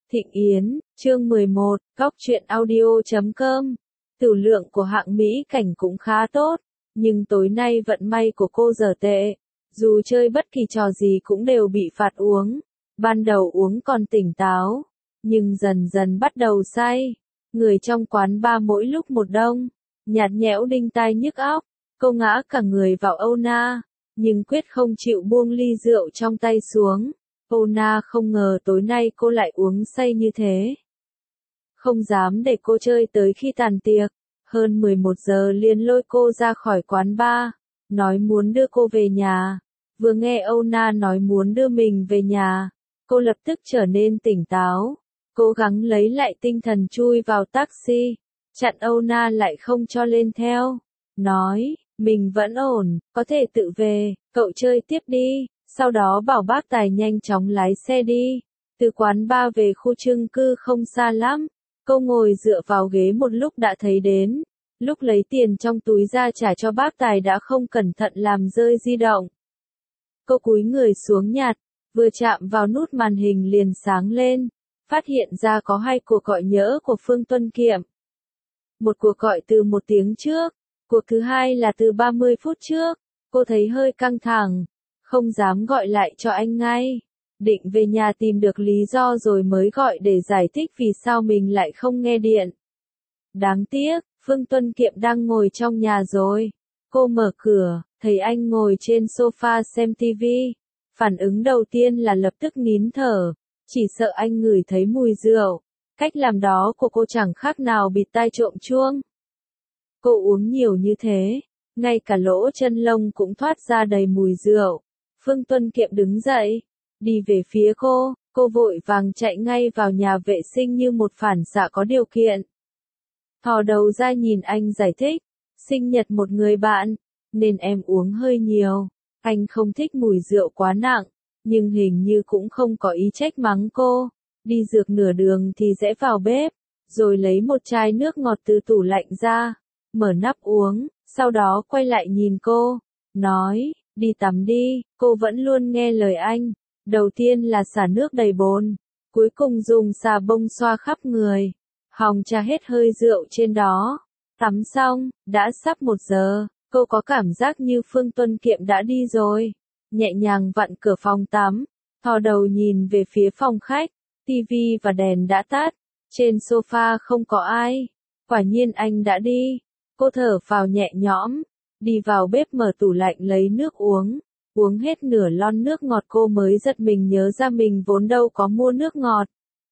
Thịnh Yến, chương 11, góc truyện audio.com. Tử lượng của hạng Mỹ Cảnh cũng khá tốt, nhưng tối nay vận may của cô dở tệ. Dù chơi bất kỳ trò gì cũng đều bị phạt uống. Ban đầu uống còn tỉnh táo, nhưng dần dần bắt đầu say. Người trong quán bar mỗi lúc một đông, nhạt nhẽo đinh tai nhức óc. Cô ngã cả người vào Âu Na, nhưng quyết không chịu buông ly rượu trong tay xuống. Âu Na không ngờ tối nay cô lại uống say như thế. Không dám để cô chơi tới khi tàn tiệc. Hơn 11 giờ liền lôi cô ra khỏi quán bar, nói muốn đưa cô về nhà. Vừa nghe Âu Na nói muốn đưa mình về nhà, cô lập tức trở nên tỉnh táo. Cố gắng lấy lại tinh thần chui vào taxi, chặn Âu Na lại không cho lên theo. Nói, mình vẫn ổn, có thể tự về, cậu chơi tiếp đi. Sau đó bảo bác tài nhanh chóng lái xe đi. Từ quán bar về khu chung cư không xa lắm. Cô ngồi dựa vào ghế một lúc đã thấy đến. Lúc lấy tiền trong túi ra trả cho bác tài đã không cẩn thận làm rơi di động. Cô cúi người xuống nhặt, vừa chạm vào nút màn hình liền sáng lên. Phát hiện ra có 2 cuộc gọi nhỡ của Phương Tuân Kiệm. Một cuộc gọi từ 1 tiếng trước, cuộc thứ hai là từ 30 phút trước. Cô thấy hơi căng thẳng, không dám gọi lại cho anh ngay. Định về nhà tìm được lý do rồi mới gọi để giải thích vì sao mình lại không nghe điện. Đáng tiếc, Phương Tuân Kiệm đang ngồi trong nhà rồi. Cô mở cửa, thấy anh ngồi trên sofa xem TV. Phản ứng đầu tiên là lập tức nín thở, chỉ sợ anh ngửi thấy mùi rượu. Cách làm đó của cô chẳng khác nào bịt tai trộm chuông. Cô uống nhiều như thế, ngay cả lỗ chân lông cũng thoát ra đầy mùi rượu. Phương Tuân Kiệm đứng dậy, đi về phía cô vội vàng chạy ngay vào nhà vệ sinh như một phản xạ có điều kiện. Thò đầu ra nhìn anh giải thích, sinh nhật một người bạn, nên em uống hơi nhiều. Anh không thích mùi rượu quá nặng, nhưng hình như cũng không có ý trách mắng cô. Đi dược nửa đường thì rẽ vào bếp, rồi lấy một chai nước ngọt từ tủ lạnh ra, mở nắp uống, sau đó quay lại nhìn cô, nói, đi tắm đi. Cô vẫn luôn nghe lời anh. Đầu tiên là xả nước đầy bồn, cuối cùng dùng xà bông xoa khắp người, hòng tra hết hơi rượu trên đó. Tắm xong, đã sắp 1 giờ, cô có cảm giác như Phương Tuân Kiệm đã đi rồi. Nhẹ nhàng vặn cửa phòng tắm, thò đầu nhìn về phía phòng khách, tivi và đèn đã tắt, trên sofa không có ai. Quả nhiên anh đã đi. Cô thở phào nhẹ nhõm, đi vào bếp mở tủ lạnh lấy nước uống. Uống hết nửa lon nước ngọt cô mới giật mình nhớ ra mình vốn đâu có mua nước ngọt.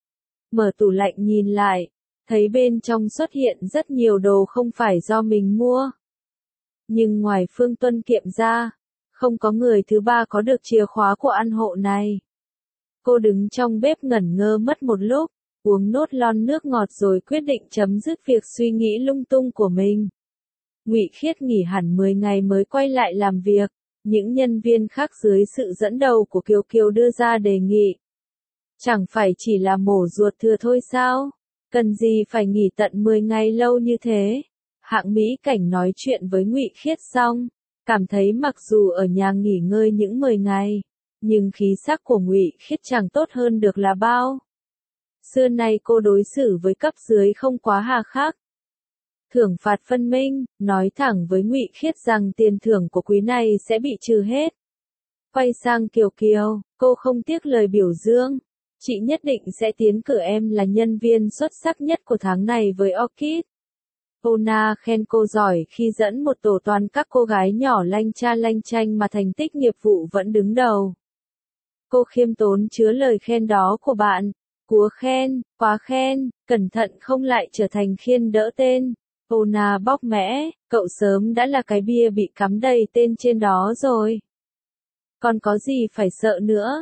Mở tủ lạnh nhìn lại, thấy bên trong xuất hiện rất nhiều đồ không phải do mình mua. Nhưng ngoài Phương Tuân Kiệm ra, không có người thứ ba có được chìa khóa của căn hộ này. Cô đứng trong bếp ngẩn ngơ mất một lúc, uống nốt lon nước ngọt rồi quyết định chấm dứt việc suy nghĩ lung tung của mình. Ngụy Khiết nghỉ hẳn 10 ngày mới quay lại làm việc. Những nhân viên khác dưới sự dẫn đầu của Kiều Kiều đưa ra đề nghị. Chẳng phải chỉ là mổ ruột thừa thôi sao? Cần gì phải nghỉ tận 10 ngày lâu như thế? Hạng Mỹ Cảnh nói chuyện với Ngụy Khiết xong, cảm thấy mặc dù ở nhà nghỉ ngơi những 10 ngày, nhưng khí sắc của Ngụy Khiết chẳng tốt hơn được là bao. Xưa nay cô đối xử với cấp dưới không quá hà khắc. Thưởng phạt phân minh, nói thẳng với Ngụy Khiết rằng tiền thưởng của quý này sẽ bị trừ hết. Quay sang Kiều Kiều, cô không tiếc lời biểu dương. Chị nhất định sẽ tiến cử em là nhân viên xuất sắc nhất của tháng này với Orchid. Ona khen cô giỏi khi dẫn một tổ toàn các cô gái nhỏ lanh cha lanh chanh mà thành tích nghiệp vụ vẫn đứng đầu. Cô khiêm tốn chứa lời khen đó của bạn. Cúa khen, quá khen, cẩn thận không lại trở thành khiên đỡ tên. Ona bóc mẽ, cậu sớm đã là cái bia bị cắm đầy tên trên đó rồi. Còn có gì phải sợ nữa?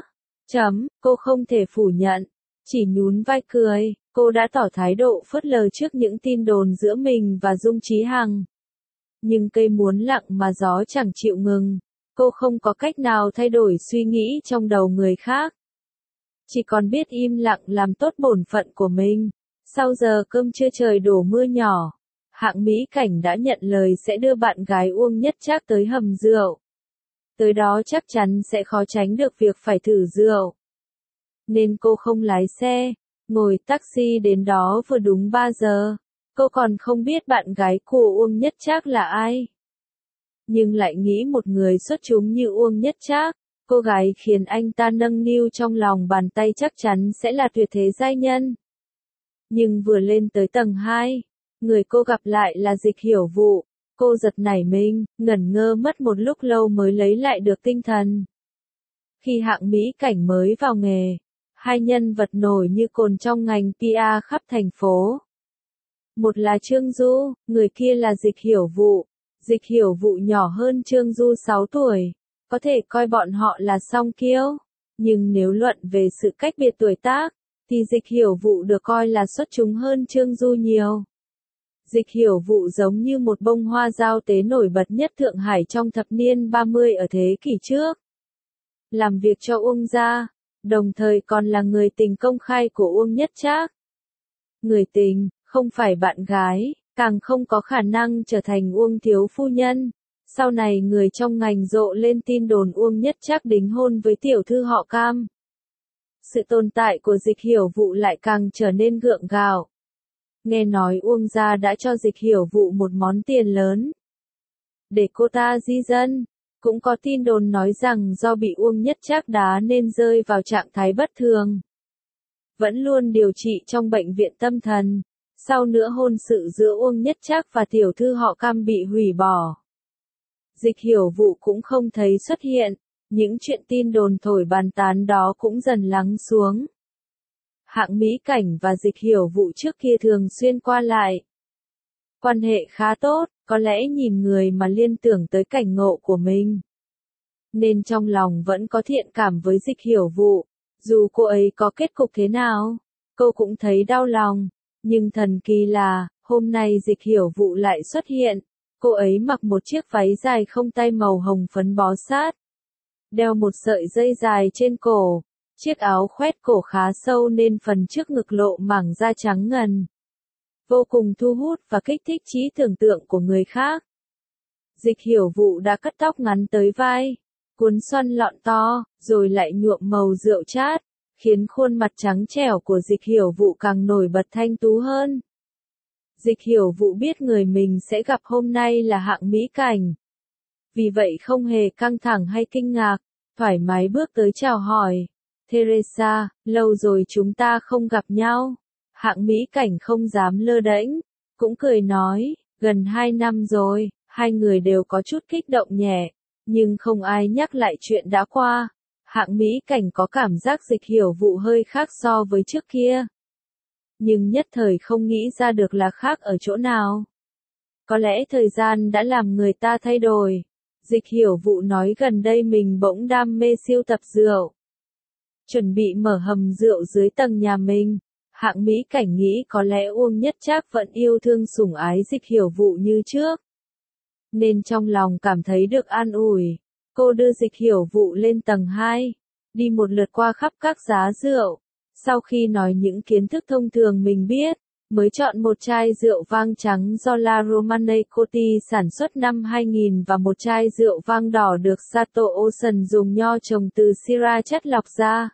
Cô không thể phủ nhận, chỉ nhún vai cười. Cô đã tỏ thái độ phớt lờ trước những tin đồn giữa mình và Dung Chí Hằng. Nhưng cây muốn lặng mà gió chẳng chịu ngừng. Cô không có cách nào thay đổi suy nghĩ trong đầu người khác. Chỉ còn biết im lặng làm tốt bổn phận của mình. Sau giờ cơm trưa trời đổ mưa nhỏ, Hạng Mỹ Cảnh đã nhận lời sẽ đưa bạn gái Uông Nhất Trác tới hầm rượu. Tới đó chắc chắn sẽ khó tránh được việc phải thử rượu. Nên cô không lái xe, Ngồi taxi đến đó vừa đúng 3 giờ. Cô còn không biết bạn gái của Uông Nhất Trác là ai. Nhưng lại nghĩ một người xuất chúng như Uông Nhất Trác, cô gái khiến anh ta nâng niu trong lòng bàn tay chắc chắn sẽ là tuyệt thế giai nhân. Nhưng vừa lên tới tầng 2, người cô gặp lại là Dịch Hiểu Vụ. Cô giật nảy mình, ngẩn ngơ mất một lúc lâu mới lấy lại được tinh thần. Khi Hạng Mỹ Cảnh mới vào nghề, hai nhân vật nổi như cồn trong ngành PR khắp thành phố. Một là Trương Du, người kia là Dịch Hiểu Vụ. Dịch Hiểu Vụ nhỏ hơn Trương Du 6 tuổi, có thể coi bọn họ là song kiêu. Nhưng nếu luận về sự cách biệt tuổi tác, thì Dịch Hiểu Vụ được coi là xuất chúng hơn Trương Du nhiều. Dịch Hiểu Vụ giống như một bông hoa giao tế nổi bật nhất Thượng Hải trong thập niên 30 ở thế kỷ trước. Làm việc cho Uông gia, đồng thời còn là người tình công khai của Uông Nhất Trác. Người tình, không phải bạn gái, càng không có khả năng trở thành Uông thiếu phu nhân. Sau này người trong ngành rộ lên tin đồn Uông Nhất Trác đính hôn với tiểu thư họ Cam. Sự tồn tại của Dịch Hiểu Vụ lại càng trở nên gượng gạo. Nghe nói Uông gia đã cho Dịch Hiểu Vụ một món tiền lớn để cô ta di dân. Cũng có tin đồn nói rằng do bị Uông Nhất Trác đá nên rơi vào trạng thái bất thường. Vẫn luôn điều trị trong bệnh viện tâm thần. Sau nữa hôn sự giữa Uông Nhất Trác và tiểu thư họ Cam bị hủy bỏ. Dịch Hiểu Vụ cũng không thấy xuất hiện. Những chuyện tin đồn thổi bàn tán đó cũng dần lắng xuống. Hạng Mỹ Cảnh và Dịch Hiểu Vụ trước kia thường xuyên qua lại. Quan hệ khá tốt, có lẽ nhìn người mà liên tưởng tới cảnh ngộ của mình. Nên trong lòng vẫn có thiện cảm với Dịch Hiểu Vụ. Dù cô ấy có kết cục thế nào, cô cũng thấy đau lòng. Nhưng thần kỳ là, hôm nay Dịch Hiểu Vụ lại xuất hiện. Cô ấy mặc một chiếc váy dài không tay màu hồng phấn bó sát. Đeo một sợi dây dài trên cổ. Chiếc áo khoét cổ khá sâu nên phần trước ngực lộ mảng da trắng ngần. Vô cùng thu hút và kích thích trí tưởng tượng của người khác. Dịch Hiểu Vụ đã cắt tóc ngắn tới vai, cuốn xoăn lọn to, rồi lại nhuộm màu rượu chát, khiến khuôn mặt trắng trẻo của Dịch Hiểu Vụ càng nổi bật thanh tú hơn. Dịch Hiểu Vụ biết người mình sẽ gặp hôm nay là Hạng Mỹ Cảnh. Vì vậy không hề căng thẳng hay kinh ngạc, thoải mái bước tới chào hỏi. Teresa, lâu rồi chúng ta không gặp nhau. Hạng Mỹ Cảnh không dám lơ đễnh, cũng cười nói, gần 2 năm rồi. Hai người đều có chút kích động nhẹ, nhưng không ai nhắc lại chuyện đã qua. Hạng Mỹ Cảnh có cảm giác Dịch Hiểu Vụ hơi khác so với trước kia. Nhưng nhất thời không nghĩ ra được là khác ở chỗ nào. Có lẽ thời gian đã làm người ta thay đổi. Dịch Hiểu Vụ nói gần đây mình bỗng đam mê sưu tập rượu. Chuẩn bị mở hầm rượu dưới tầng nhà mình. Hạng Mỹ Cảnh nghĩ có lẽ Uông Nhất Trác vẫn yêu thương sủng ái Dịch Hiểu Vụ như trước. Nên trong lòng cảm thấy được an ủi. Cô đưa Dịch Hiểu Vụ lên tầng 2, đi một lượt qua khắp các giá rượu. Sau khi nói những kiến thức thông thường mình biết, mới chọn một chai rượu vang trắng do La Romanée Coty sản xuất năm 2000 và một chai rượu vang đỏ được Sato Ocean dùng nho trồng từ Syrah chất lọc ra.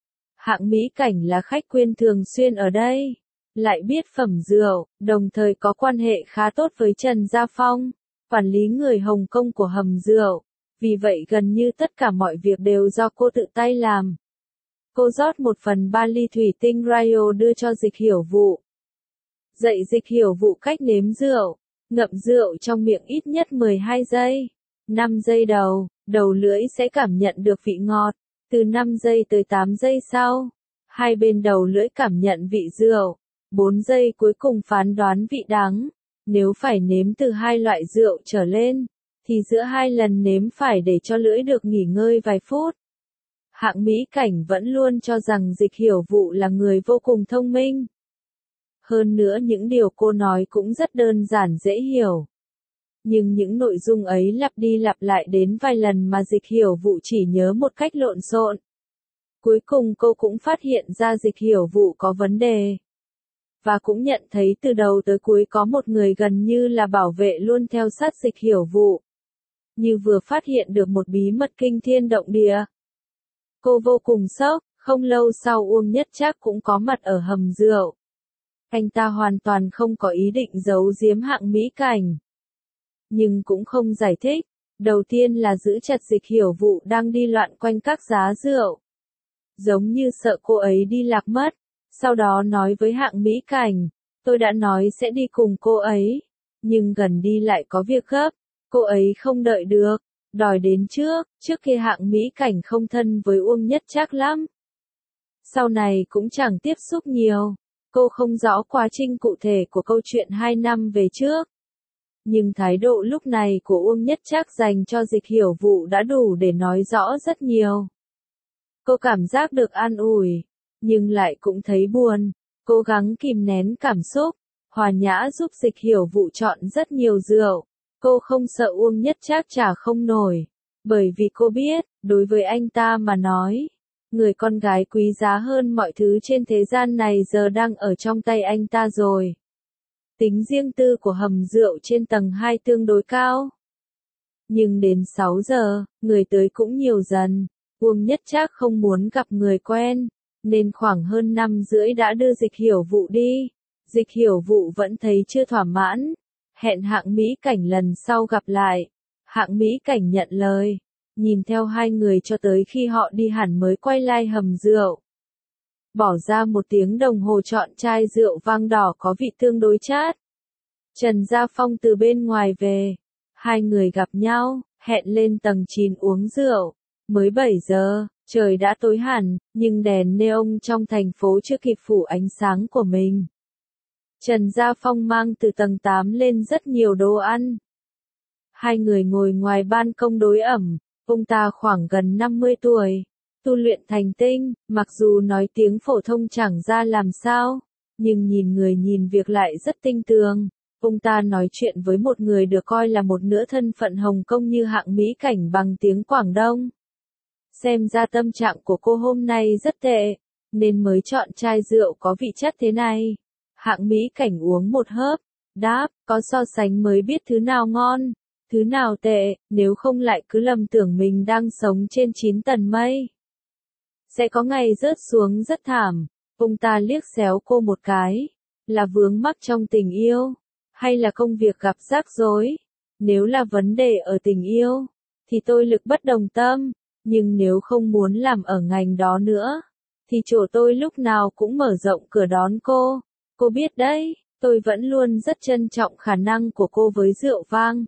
Hạng Mỹ Cảnh là khách quen thường xuyên ở đây, lại biết phẩm rượu, đồng thời có quan hệ khá tốt với Trần Gia Phong, quản lý người Hồng Kông của hầm rượu. Vì vậy gần như tất cả mọi việc đều do cô tự tay làm. Cô rót một phần 3 ly thủy tinh Rio đưa cho Dịch Hiểu Vụ. Dạy Dịch Hiểu Vụ cách nếm rượu, ngậm rượu trong miệng ít nhất 12 giây. 5 giây đầu lưỡi sẽ cảm nhận được vị ngọt. Từ 5 giây tới 8 giây sau, hai bên đầu lưỡi cảm nhận vị rượu. 4 giây cuối cùng phán đoán vị đắng. Nếu phải nếm từ hai loại rượu trở lên, thì giữa hai lần nếm phải để cho lưỡi được nghỉ ngơi vài phút. Hạng Mỹ Cảnh vẫn luôn cho rằng Dịch Hiểu Vụ là người vô cùng thông minh. Hơn nữa những điều cô nói cũng rất đơn giản dễ hiểu. Nhưng những nội dung ấy lặp đi lặp lại đến vài lần mà Dịch Hiểu Vụ chỉ nhớ một cách lộn xộn. Cuối cùng cô cũng phát hiện ra Dịch Hiểu Vụ có vấn đề. Và cũng nhận thấy từ đầu tới cuối có một người gần như là bảo vệ luôn theo sát Dịch Hiểu Vụ. Như vừa phát hiện được một bí mật kinh thiên động địa. Cô vô cùng sốc, Không lâu sau Uông Nhất Trác cũng có mặt ở hầm rượu. Anh ta hoàn toàn không có ý định giấu giếm Hạng Mỹ Cảnh. Nhưng cũng không giải thích. Đầu tiên là giữ chặt Dịch Hiểu Vụ đang đi loạn quanh các giá rượu. Giống như sợ cô ấy đi lạc mất. Sau đó nói với Hạng Mỹ Cảnh, tôi đã nói sẽ đi cùng cô ấy. Nhưng gần đi lại có việc gấp, cô ấy không đợi được, đòi đến trước khi Hạng Mỹ Cảnh không thân với Uông Nhất Trác lắm. Sau này cũng chẳng tiếp xúc nhiều, cô không rõ quá trình cụ thể của câu chuyện 2 năm về trước. Nhưng thái độ lúc này của Uông Nhất Trác dành cho Dịch Hiểu Vụ đã đủ để nói rõ rất nhiều. Cô cảm giác được an ủi, nhưng lại cũng thấy buồn, cố gắng kìm nén cảm xúc, hòa nhã giúp Dịch Hiểu Vụ chọn rất nhiều rượu. Cô không sợ Uông Nhất Trác trả không nổi, bởi vì cô biết, đối với anh ta mà nói, người con gái quý giá hơn mọi thứ trên thế gian này giờ đang ở trong tay anh ta rồi. Tính riêng tư của hầm rượu trên tầng 2 tương đối cao. Nhưng đến 6 giờ, người tới cũng nhiều dần. Uông Nhất Trác không muốn gặp người quen, nên khoảng hơn 5 rưỡi đã đưa Dịch Hiểu Vụ đi. Dịch Hiểu Vụ vẫn thấy chưa thỏa mãn, hẹn Hạng Mỹ Cảnh lần sau gặp lại. Hạng Mỹ Cảnh nhận lời, nhìn theo hai người cho tới khi họ đi hẳn mới quay lại hầm rượu. Bỏ ra 1 tiếng đồng hồ chọn chai rượu vang đỏ có vị tương đối chát. Trần Gia Phong từ bên ngoài về, hai người gặp nhau, hẹn lên tầng 9 uống rượu. Mới 7 giờ, trời đã tối hẳn, nhưng đèn neon trong thành phố chưa kịp phủ ánh sáng của mình. Trần Gia Phong mang từ tầng 8 lên rất nhiều đồ ăn. Hai người ngồi ngoài ban công đối ẩm, ông ta khoảng gần 50 tuổi, tu luyện thành tinh, mặc dù nói tiếng phổ thông chẳng ra làm sao, nhưng nhìn người nhìn việc lại rất tinh tường. Ông ta nói chuyện với một người được coi là một nửa thân phận Hồng Kông như Hạng Mỹ Cảnh bằng tiếng Quảng Đông. Xem ra tâm trạng của cô hôm nay rất tệ, nên mới chọn chai rượu có vị chất thế này. Hạng Mỹ Cảnh uống một hớp, đáp, có so sánh mới biết thứ nào ngon, thứ nào tệ, nếu không lại cứ lầm tưởng mình đang sống trên 9 tầng mây. Sẽ có ngày rớt xuống rất thảm. Ông ta liếc xéo cô một cái, là vướng mắc trong tình yêu, hay là công việc gặp rắc rối? Nếu là vấn đề ở tình yêu, thì tôi lực bất đồng tâm, nhưng nếu không muốn làm ở ngành đó nữa, thì chỗ tôi lúc nào cũng mở rộng cửa đón cô. Cô biết đấy, tôi vẫn luôn rất trân trọng khả năng của cô với rượu vang.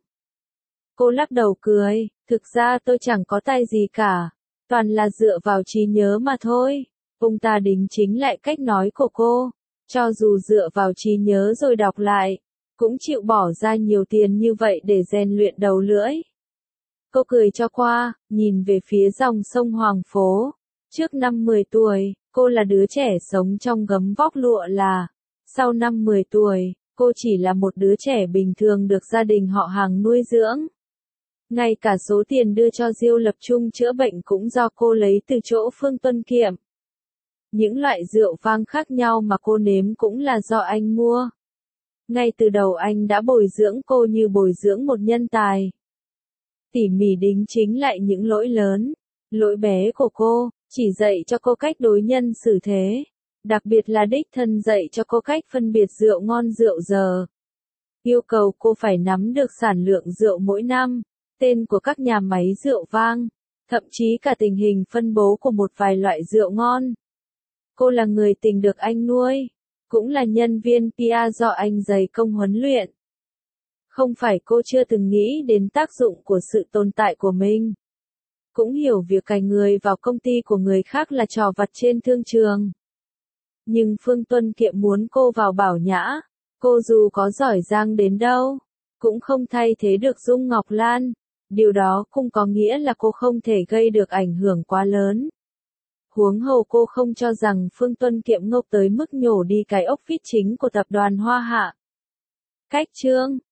Cô lắc đầu cười, thực ra tôi chẳng có tay gì cả, toàn là dựa vào trí nhớ mà thôi. Ông ta đính chính lại cách nói của cô, cho dù dựa vào trí nhớ rồi đọc lại, cũng chịu bỏ ra nhiều tiền như vậy để rèn luyện đầu lưỡi. Cô cười cho qua, nhìn về phía dòng sông Hoàng Phố. Trước năm 10 tuổi, cô là đứa trẻ sống trong gấm vóc lụa là. Sau năm 10 tuổi, cô chỉ là một đứa trẻ bình thường được gia đình họ hàng nuôi dưỡng. Ngay cả số tiền đưa cho Diêu Lập Trung chữa bệnh cũng do cô lấy từ chỗ Phương Tuân Kiệm. Những loại rượu vang khác nhau mà cô nếm cũng là do anh mua. Ngay từ đầu anh đã bồi dưỡng cô như bồi dưỡng một nhân tài. Tỉ mỉ đính chính lại những lỗi lớn, lỗi bé của cô, chỉ dạy cho cô cách đối nhân xử thế. Đặc biệt là đích thân dạy cho cô cách phân biệt rượu ngon rượu dở. Yêu cầu cô phải nắm được sản lượng rượu mỗi năm, tên của các nhà máy rượu vang, thậm chí cả tình hình phân bố của một vài loại rượu ngon. Cô là người tình được anh nuôi, cũng là nhân viên PR do anh dày công huấn luyện. Không phải cô chưa từng nghĩ đến tác dụng của sự tồn tại của mình. Cũng hiểu việc cài người vào công ty của người khác là trò vặt trên thương trường. Nhưng Phương Tuân Kiệm muốn cô vào Bảo Nhã, cô dù có giỏi giang đến đâu, cũng không thay thế được Dung Ngọc Lan. Điều đó cũng có nghĩa là cô không thể gây được ảnh hưởng quá lớn. Huống hồ cô không cho rằng Phương Tuân Kiệm ngốc tới mức nhổ đi cái ốc vít chính của tập đoàn Hoa Hạ. Cách chương